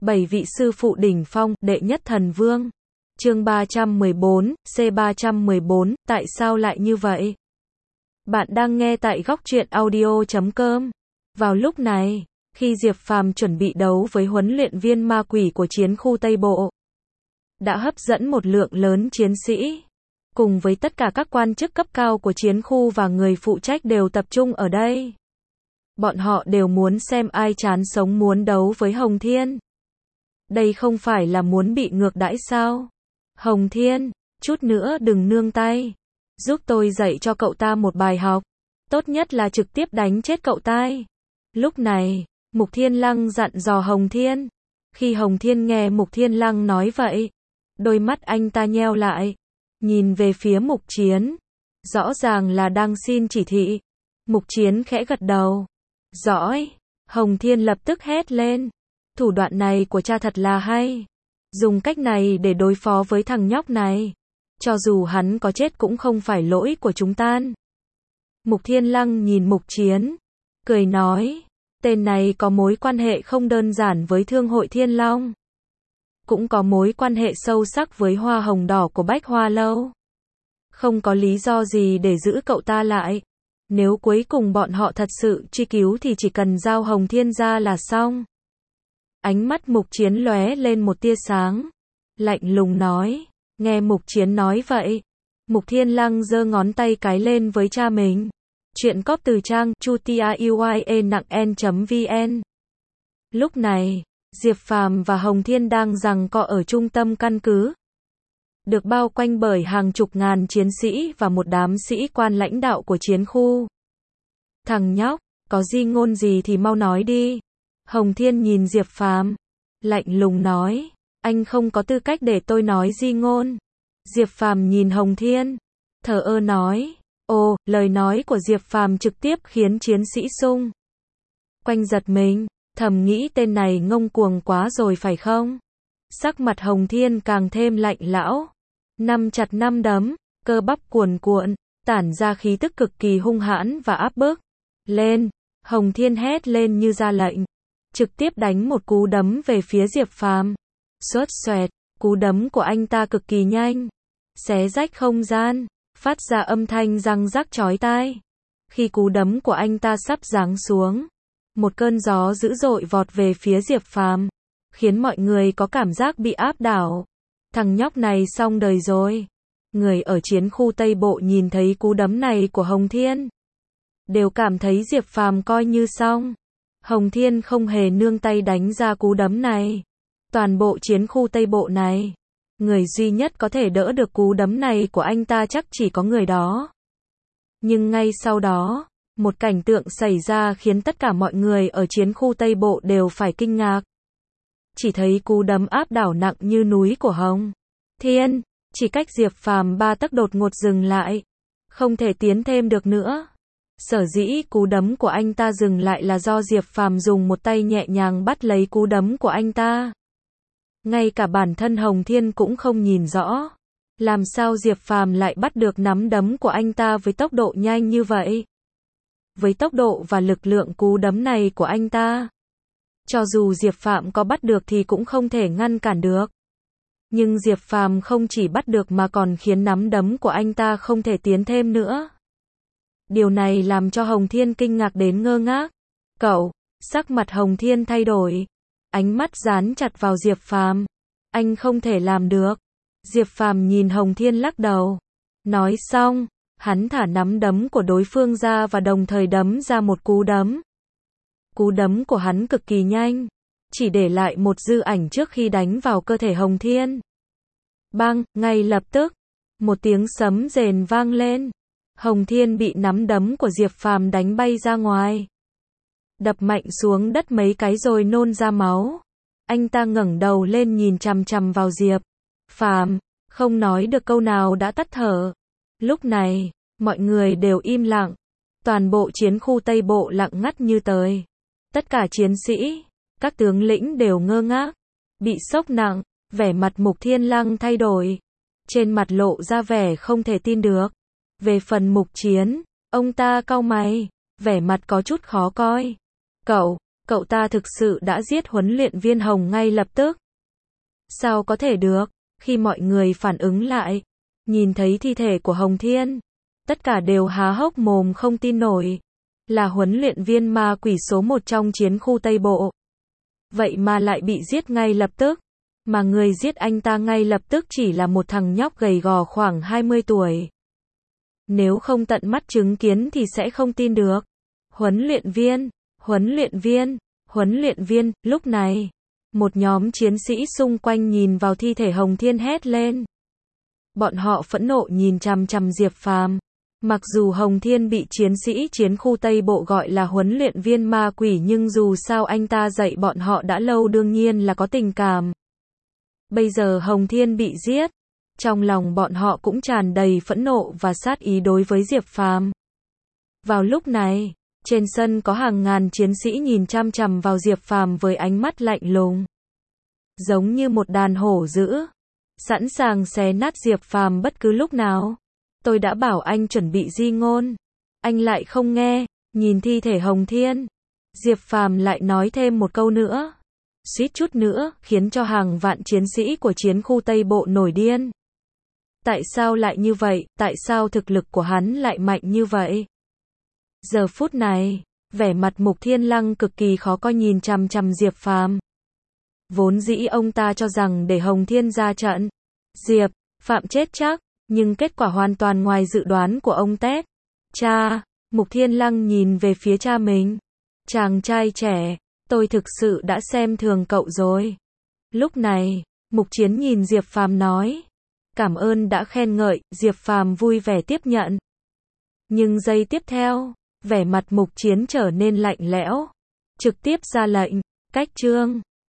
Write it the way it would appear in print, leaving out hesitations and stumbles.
7 vị sư phụ đỉnh phong, đệ nhất thần vương. Chương 314, C314, tại sao lại như vậy? Bạn đang nghe tại góc truyện audio.com. Vào lúc này, khi Diệp Phàm chuẩn bị đấu với huấn luyện viên ma quỷ của chiến khu Tây Bộ, đã hấp dẫn một lượng lớn chiến sĩ, cùng với tất cả các quan chức cấp cao của chiến khu và người phụ trách đều tập trung ở đây. Bọn họ đều muốn xem ai chán sống muốn đấu với Hồng Thiên. Đây không phải là muốn bị ngược đãi sao? Hồng Thiên, chút nữa đừng nương tay. Giúp tôi dạy cho cậu ta một bài học. Tốt nhất là trực tiếp đánh chết cậu ta. Lúc này, Mục Thiên Lăng dặn dò Hồng Thiên. Khi Hồng Thiên nghe Mục Thiên Lăng nói vậy, đôi mắt anh ta nheo lại, nhìn về phía Mục Chiến. Rõ ràng là đang xin chỉ thị. Mục Chiến khẽ gật đầu. Giỏi. Hồng Thiên lập tức hét lên. Thủ đoạn này của cha thật là hay. Dùng cách này để đối phó với thằng nhóc này. Cho dù hắn có chết cũng không phải lỗi của chúng ta. Mục Thiên Lăng nhìn Mục Chiến, cười nói, tên này có mối quan hệ không đơn giản với Thương hội Thiên Long. Cũng có mối quan hệ sâu sắc với Hoa Hồng Đỏ của Bách Hoa Lâu. Không có lý do gì để giữ cậu ta lại. Nếu cuối cùng bọn họ thật sự truy cứu thì chỉ cần giao Hồng Thiên ra là xong. Ánh mắt Mục Chiến lóe lên một tia sáng. Lạnh lùng nói. Nghe Mục Chiến nói vậy, Mục Thiên Lăng giơ ngón tay cái lên với cha mình. Chuyện cóp từ trang chutiauye.vn. Lúc này, Diệp Phàm và Hồng Thiên đang giằng co ở trung tâm căn cứ. Được bao quanh bởi hàng chục ngàn chiến sĩ và một đám sĩ quan lãnh đạo của chiến khu. Thằng nhóc, có di ngôn gì thì mau nói đi. Hồng Thiên nhìn Diệp Phàm, lạnh lùng nói, anh không có tư cách để tôi nói di ngôn. Diệp Phàm nhìn Hồng Thiên, thờ ơ nói, ồ, lời nói của Diệp Phàm trực tiếp khiến chiến sĩ xung quanh giật mình, thầm nghĩ tên này ngông cuồng quá rồi phải không? Sắc mặt Hồng Thiên càng thêm lạnh lão, nắm chặt nắm đấm, cơ bắp cuồn cuộn, tản ra khí tức cực kỳ hung hãn và áp bức. Lên, Hồng Thiên hét lên như ra lệnh, trực tiếp đánh một cú đấm về phía Diệp Phàm. Xót xoẹt, cú đấm của anh ta cực kỳ nhanh, xé rách không gian, phát ra âm thanh răng rắc chói tai. Khi cú đấm của anh ta sắp giáng xuống, một cơn gió dữ dội vọt về phía Diệp Phàm, khiến mọi người có cảm giác bị áp đảo. Thằng nhóc này xong đời rồi. Người ở chiến khu Tây Bộ nhìn thấy cú đấm này của Hồng Thiên, đều cảm thấy Diệp Phàm coi như xong. Hồng Thiên không hề nương tay đánh ra cú đấm này. Toàn bộ chiến khu Tây Bộ này, người duy nhất có thể đỡ được cú đấm này của anh ta chắc chỉ có người đó. Nhưng ngay sau đó, một cảnh tượng xảy ra khiến tất cả mọi người ở chiến khu Tây Bộ đều phải kinh ngạc. Chỉ thấy cú đấm áp đảo nặng như núi của Hồng Thiên, chỉ cách Diệp Phàm 3 tấc đột ngột dừng lại, không thể tiến thêm được nữa. Sở dĩ cú đấm của anh ta dừng lại là do Diệp Phàm dùng một tay nhẹ nhàng bắt lấy cú đấm của anh ta. Ngay cả bản thân Hồng Thiên cũng không nhìn rõ, làm sao Diệp Phàm lại bắt được nắm đấm của anh ta với tốc độ nhanh như vậy. Với tốc độ và lực lượng cú đấm này của anh ta, cho dù Diệp Phàm có bắt được thì cũng không thể ngăn cản được. Nhưng Diệp Phàm không chỉ bắt được mà còn khiến nắm đấm của anh ta không thể tiến thêm nữa. Điều này làm cho Hồng Thiên kinh ngạc đến ngơ ngác. Cậu, sắc mặt Hồng Thiên thay đổi, ánh mắt dán chặt vào Diệp Phàm. Anh không thể làm được. Diệp Phàm nhìn Hồng Thiên lắc đầu. Nói xong, hắn thả nắm đấm của đối phương ra và đồng thời đấm ra một cú đấm. Cú đấm của hắn cực kỳ nhanh, chỉ để lại một dư ảnh trước khi đánh vào cơ thể Hồng Thiên. Bang, ngay lập tức, một tiếng sấm rền vang lên. Hồng Thiên bị nắm đấm của Diệp Phàm đánh bay ra ngoài, đập mạnh xuống đất mấy cái rồi nôn ra máu. Anh ta ngẩng đầu lên nhìn chằm chằm vào Diệp Phàm, không nói được câu nào đã tắt thở. Lúc này, mọi người đều im lặng. Toàn bộ chiến khu Tây Bộ lặng ngắt như tờ. Tất cả chiến sĩ, các tướng lĩnh đều ngơ ngác, bị sốc nặng, vẻ mặt Mục Thiên Lăng thay đổi. Trên mặt lộ ra vẻ không thể tin được. Về phần Mục Chiến, ông ta cau mày, vẻ mặt có chút khó coi. Cậu, Cậu ta thực sự đã giết huấn luyện viên Hồng ngay lập tức. Sao có thể được? Khi mọi người phản ứng lại, nhìn thấy thi thể của Hồng Thiên, tất cả đều há hốc mồm không tin nổi. Là huấn luyện viên ma quỷ số 1 trong chiến khu Tây Bộ. Vậy mà lại bị giết ngay lập tức. Mà người giết anh ta ngay lập tức chỉ là một thằng nhóc gầy gò khoảng 20 tuổi. Nếu không tận mắt chứng kiến thì sẽ không tin được. Huấn luyện viên, huấn luyện viên, huấn luyện viên, lúc này, một nhóm chiến sĩ xung quanh nhìn vào thi thể Hồng Thiên hét lên. Bọn họ phẫn nộ nhìn chằm chằm Diệp Phàm. Mặc dù Hồng Thiên bị chiến sĩ chiến khu Tây Bộ gọi là huấn luyện viên ma quỷ nhưng dù sao anh ta dạy bọn họ đã lâu đương nhiên là có tình cảm. Bây giờ Hồng Thiên bị giết, trong lòng bọn họ cũng tràn đầy phẫn nộ và sát ý đối với Diệp Phàm. Vào lúc này, trên sân có hàng ngàn chiến sĩ nhìn chằm chằm vào Diệp Phàm với ánh mắt lạnh lùng. Giống như một đàn hổ dữ, sẵn sàng xé nát Diệp Phàm bất cứ lúc nào. Tôi đã bảo anh chuẩn bị di ngôn, anh lại không nghe, nhìn thi thể Hồng Thiên. Diệp Phàm lại nói thêm một câu nữa, suýt chút nữa khiến cho hàng vạn chiến sĩ của chiến khu Tây Bộ nổi điên. Tại sao lại như vậy, tại sao thực lực của hắn lại mạnh như vậy? Giờ phút này, vẻ mặt Mục Thiên Lăng cực kỳ khó coi nhìn chằm chằm Diệp Phàm. Vốn dĩ ông ta cho rằng để Hồng Thiên ra trận, Diệp Phạm chết chắc, nhưng kết quả hoàn toàn ngoài dự đoán của ông Tét. Cha, Mục Thiên Lăng nhìn về phía cha mình. Chàng trai trẻ, tôi thực sự đã xem thường cậu rồi. Lúc này, Mục Chiến nhìn Diệp Phàm nói. Cảm ơn đã khen ngợi, Diệp Phàm vui vẻ tiếp nhận. Nhưng giây tiếp theo, vẻ mặt Mục Chiến trở nên lạnh lẽo. Trực tiếp ra lệnh, cách chương.